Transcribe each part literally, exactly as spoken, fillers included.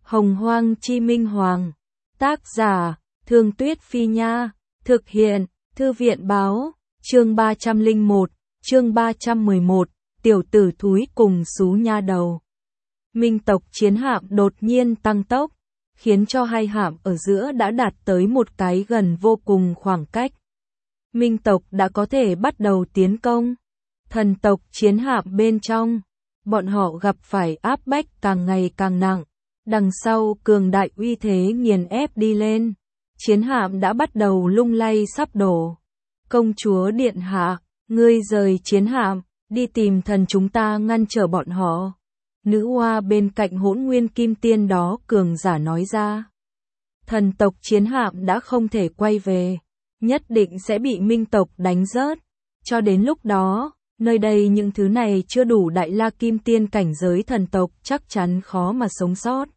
Hồng Hoang Chi Minh Hoàng. Tác giả, Thương Tuyết Phi Nha. Thực hiện, Thư viện Báo. Chương ba trăm lẻ một, chương ba trăm mười một, tiểu tử thúi cùng xú nha đầu. Minh tộc chiến hạm đột nhiên tăng tốc, khiến cho hai hạm ở giữa đã đạt tới một cái gần vô cùng khoảng cách. Minh tộc đã có thể bắt đầu tiến công. Thần tộc chiến hạm bên trong, bọn họ gặp phải áp bách càng ngày càng nặng. Đằng sau cường đại uy thế nghiền ép đi lên. Chiến hạm đã bắt đầu lung lay sắp đổ. Công chúa điện hạ, ngươi rời chiến hạm, đi tìm thần chúng ta ngăn trở bọn họ. Nữ oa bên cạnh Hỗn Nguyên Kim Tiên đó cường giả nói ra. Thần tộc chiến hạm đã không thể quay về, nhất định sẽ bị Minh tộc đánh rớt. Cho đến lúc đó, nơi đây những thứ này chưa đủ Đại La Kim Tiên cảnh giới thần tộc chắc chắn khó mà sống sót.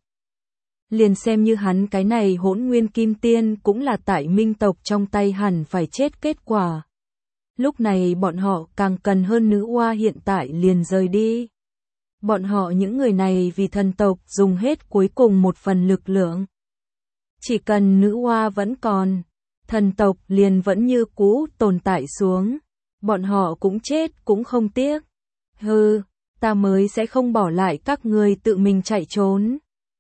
Liền xem như hắn cái này Hỗn Nguyên Kim Tiên cũng là tại Minh tộc trong tay hẳn phải chết kết quả. Lúc này bọn họ càng cần hơn nữ oa hiện tại liền rời đi. Bọn họ những người này vì thần tộc dùng hết cuối cùng một phần lực lượng. Chỉ cần nữ oa vẫn còn, thần tộc liền vẫn như cũ tồn tại xuống. Bọn họ cũng chết cũng không tiếc. Hừ, ta mới sẽ không bỏ lại các ngươi tự mình chạy trốn.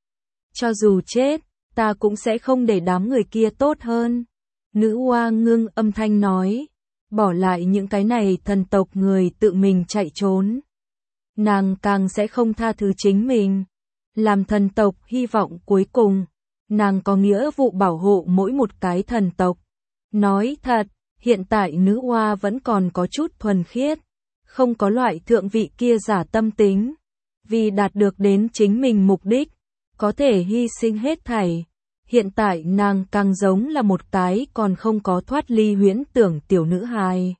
Cho dù chết, ta cũng sẽ không để đám người kia tốt hơn. Nữ oa ngưng âm thanh nói, bỏ lại những cái này thần tộc người tự mình chạy trốn. Nàng càng sẽ không tha thứ chính mình. Làm thần tộc hy vọng cuối cùng, nàng có nghĩa vụ bảo hộ mỗi một cái thần tộc. Nói thật, hiện tại nữ oa vẫn còn có chút thuần khiết, không có loại thượng vị kia giả tâm tính. Vì đạt được đến chính mình mục đích, có thể hy sinh hết thảy. Hiện tại nàng càng giống là một cái còn không có thoát ly huyễn tưởng tiểu nữ hài.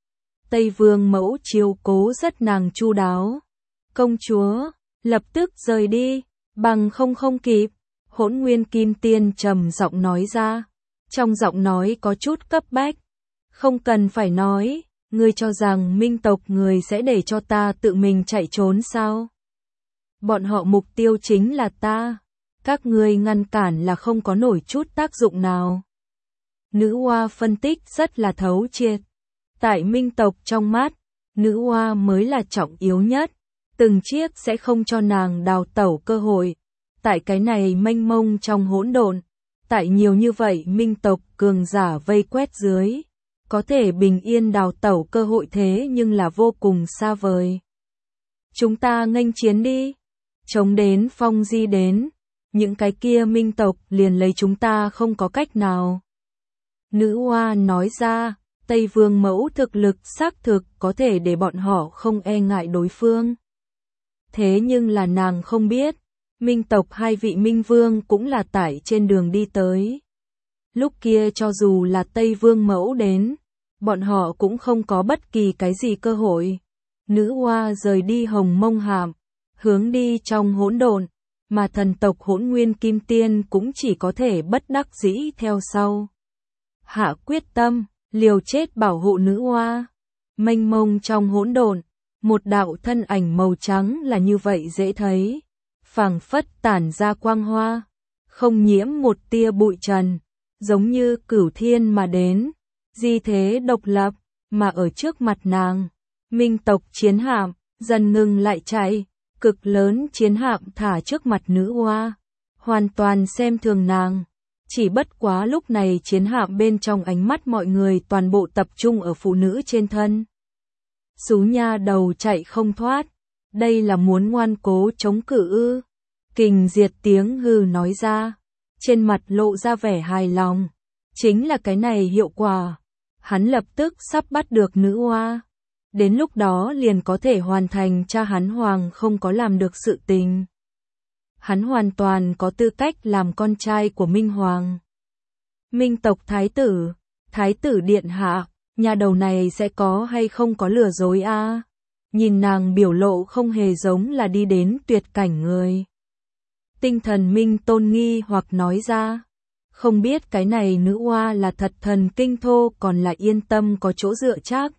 Tây Vương mẫu chiếu cố rất nàng chu đáo. Công chúa, lập tức rời đi, bằng không không kịp. Hỗn Nguyên Kim Tiên trầm giọng nói ra. Trong giọng nói có chút cấp bách. Không cần phải nói, ngươi cho rằng Minh tộc người sẽ để cho ta tự mình chạy trốn sao? Bọn họ mục tiêu chính là ta. Các ngươi ngăn cản là không có nổi chút tác dụng nào. Nữ oa phân tích rất là thấu triệt. Tại Minh tộc trong mắt, nữ oa mới là trọng yếu nhất. Từng chiếc sẽ không cho nàng đào tẩu cơ hội. Tại cái này mênh mông trong hỗn độn, tại nhiều như vậy Minh tộc cường giả vây quét dưới, có thể bình yên đào tẩu cơ hội thế nhưng là vô cùng xa vời. Chúng ta nghênh chiến đi. Chống đến Phong Di đến, những cái kia Minh tộc liền lấy chúng ta không có cách nào. Nữ oa nói ra, Tây Vương mẫu thực lực xác thực có thể để bọn họ không e ngại đối phương. Thế nhưng là nàng không biết, Minh tộc hai vị Minh Vương cũng là tại trên đường đi tới. Lúc kia cho dù là Tây Vương mẫu đến, bọn họ cũng không có bất kỳ cái gì cơ hội. Nữ oa rời đi Hồng Mông Hạm, hướng đi trong hỗn độn, mà thần tộc Hỗn Nguyên Kim Tiên cũng chỉ có thể bất đắc dĩ theo sau. Hạ quyết tâm, liều chết bảo hộ nữ oa. Mênh mông trong hỗn độn, một đạo thân ảnh màu trắng là như vậy dễ thấy, phảng phất tản ra quang hoa, không nhiễm một tia bụi trần, giống như cửu thiên mà đến, di thế độc lập, mà ở trước mặt nàng, Minh tộc chiến hạm dần ngừng lại chạy. Cực lớn chiến hạm thả trước mặt nữ oa, hoàn toàn xem thường nàng. Chỉ bất quá lúc này chiến hạm bên trong ánh mắt mọi người toàn bộ tập trung ở phụ nữ trên thân. Xú nha đầu chạy không thoát, đây là muốn ngoan cố chống cự ư? Kình Diệt tiếng hừ nói ra, trên mặt lộ ra vẻ hài lòng. Chính là cái này hiệu quả. Hắn lập tức sắp bắt được nữ oa. Đến lúc đó liền có thể hoàn thành cha hắn hoàng không có làm được sự tình. Hắn hoàn toàn có tư cách làm con trai của Minh Hoàng. Minh tộc thái tử, thái tử điện hạ, nhà đầu này sẽ có hay không có lừa dối a? À? Nhìn nàng biểu lộ không hề giống là đi đến tuyệt cảnh người. Tinh thần Minh Tôn nghi hoặc nói ra, không biết cái này nữ oa là thật thần kinh thô còn là yên tâm có chỗ dựa chắc.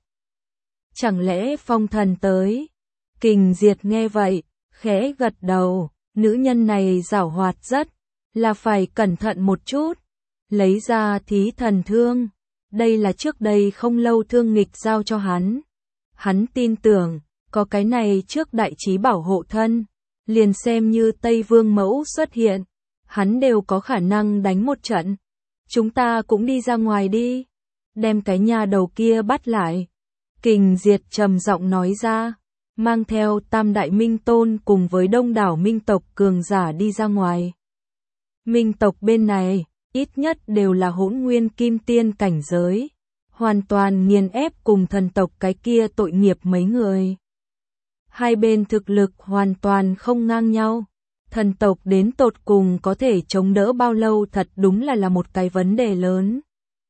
Chẳng lẽ phong thần tới? Kình Diệt nghe vậy, khẽ gật đầu, Nữ nhân này giảo hoạt rất, là phải cẩn thận một chút. Lấy ra thí thần thương. Đây là trước đây không lâu Thương Nghịch giao cho hắn. Hắn tin tưởng, có cái này trước đại trí bảo hộ thân, liền xem như Tây Vương Mẫu xuất hiện, hắn đều có khả năng đánh một trận. Chúng ta cũng đi ra ngoài đi, đem cái nhà đầu kia bắt lại. Kình Diệt trầm giọng nói ra, mang theo Tam Đại Minh Tôn cùng với đông đảo minh tộc cường giả đi ra ngoài. Minh tộc bên này, ít nhất đều là hỗn nguyên kim tiên cảnh giới, hoàn toàn nghiền ép cùng thần tộc cái kia tội nghiệp mấy người. Hai bên thực lực hoàn toàn không ngang nhau, thần tộc đến tột cùng có thể chống đỡ bao lâu thật đúng là là một cái vấn đề lớn.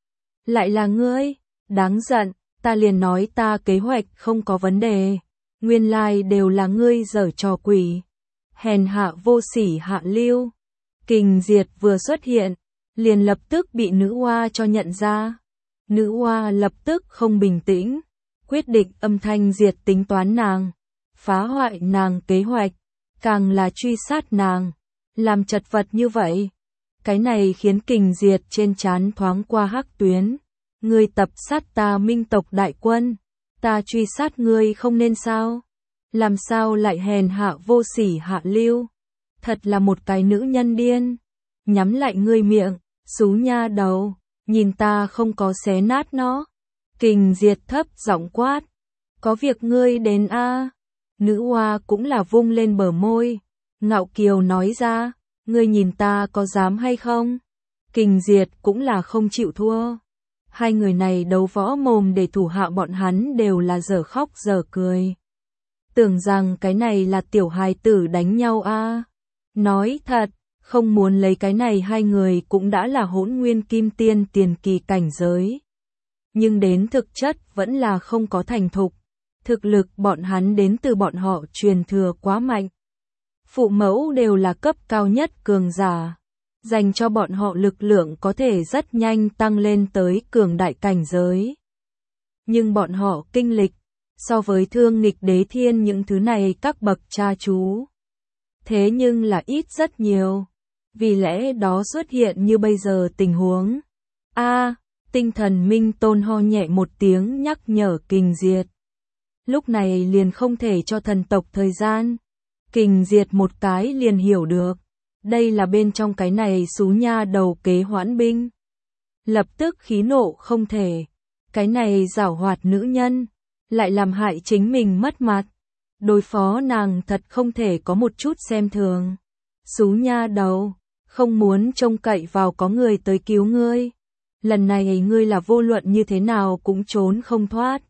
Lại là ngươi, đáng giận, ta liền nói ta kế hoạch không có vấn đề, nguyên lai đều là ngươi giở trò quỷ. Hèn hạ vô sỉ hạ lưu. Kình Diệt vừa xuất hiện, liền lập tức bị nữ oa cho nhận ra. Nữ oa lập tức không bình tĩnh, quyết định âm thanh diệt tính toán nàng, phá hoại nàng kế hoạch, càng là truy sát nàng, làm chật vật như vậy. Cái này khiến Kình Diệt trên trán thoáng qua hắc tuyến. Ngươi tập sát ta minh tộc đại quân, ta truy sát ngươi không nên sao? Làm sao lại hèn hạ vô sỉ hạ lưu? Thật là một cái nữ nhân điên. Nhắm lại ngươi miệng, xú nha đầu, nhìn ta không có xé nát nó. Kình Diệt thấp giọng quát, có việc ngươi đến a? À? Nữ oa cũng là vung lên bờ môi, ngạo kiều nói ra, ngươi nhìn ta có dám hay không? Kình Diệt cũng là không chịu thua. Hai người này đấu võ mồm để thủ hạ bọn hắn đều là dở khóc dở cười. Tưởng rằng cái này là tiểu hài tử đánh nhau a? À? Nói thật, không muốn lấy cái này hai người cũng đã là hỗn nguyên kim tiên tiền kỳ cảnh giới. Nhưng đến thực chất vẫn là không có thành thục. Thực lực bọn hắn đến từ bọn họ truyền thừa quá mạnh. Phụ mẫu đều là cấp cao nhất cường giả. Dành cho bọn họ lực lượng có thể rất nhanh tăng lên tới cường đại cảnh giới. Nhưng bọn họ kinh lịch, so với Thương Nghịch Đế Thiên những thứ này các bậc cha chú. Thế nhưng là ít rất nhiều. Vì lẽ đó xuất hiện như bây giờ tình huống. A, à, tinh thần Minh Tôn ho nhẹ một tiếng nhắc nhở Kình Diệt. Lúc này liền không thể cho thần tộc thời gian. Kình Diệt một cái liền hiểu được. Đây là bên trong cái này xú nha đầu kế hoãn binh. Lập tức khí nộ không thể. Cái này giảo hoạt nữ nhân, lại làm hại chính mình mất mặt. Đối phó nàng thật không thể có một chút xem thường. Xú nha đầu, không muốn trông cậy vào có người tới cứu ngươi. Lần này ngươi là vô luận như thế nào cũng trốn không thoát.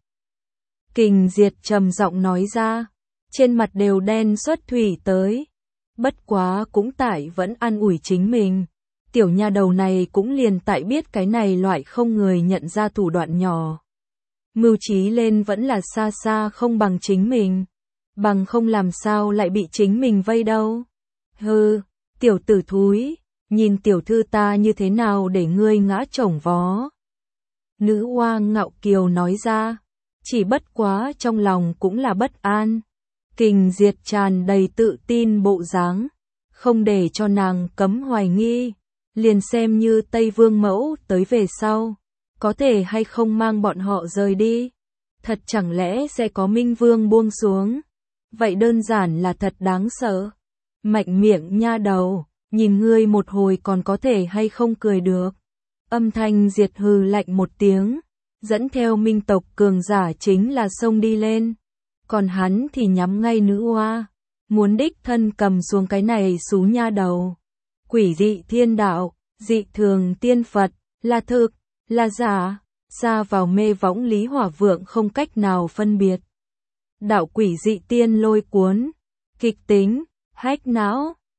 Kình Diệt trầm giọng nói ra, trên mặt đều đen xuất thủy tới. Bất quá cũng tại vẫn an ủi chính mình. Tiểu nha đầu này cũng liền tại biết cái này loại không người nhận ra thủ đoạn nhỏ. Mưu trí lên vẫn là xa xa không bằng chính mình. Bằng không làm sao lại bị chính mình vây đâu. Hừ, tiểu tử thúi, nhìn tiểu thư ta như thế nào để ngươi ngã chổng vó. Nữ oa ngạo kiều nói ra, chỉ bất quá trong lòng cũng là bất an. Kình Diệt tràn đầy tự tin bộ dáng, không để cho nàng cấm hoài nghi, liền xem như Tây Vương Mẫu tới về sau, có thể hay không mang bọn họ rời đi. Thật chẳng lẽ sẽ có Minh Vương buông xuống? Vậy đơn giản là thật đáng sợ. Mạnh miệng nha đầu, nhìn ngươi một hồi còn có thể hay không cười được. Âm thanh Diệt hừ lạnh một tiếng, dẫn theo minh tộc cường giả chính là xông đi lên. Còn hắn thì nhắm ngay nữ oa, muốn đích thân cầm xuống cái này xú nha đầu. Quỷ dị thiên đạo, dị thường tiên Phật, là thực, là giả, xa vào mê võng Lý Hỏa Vượng không cách nào phân biệt. Đạo quỷ dị tiên lôi cuốn, kịch tính, hách não,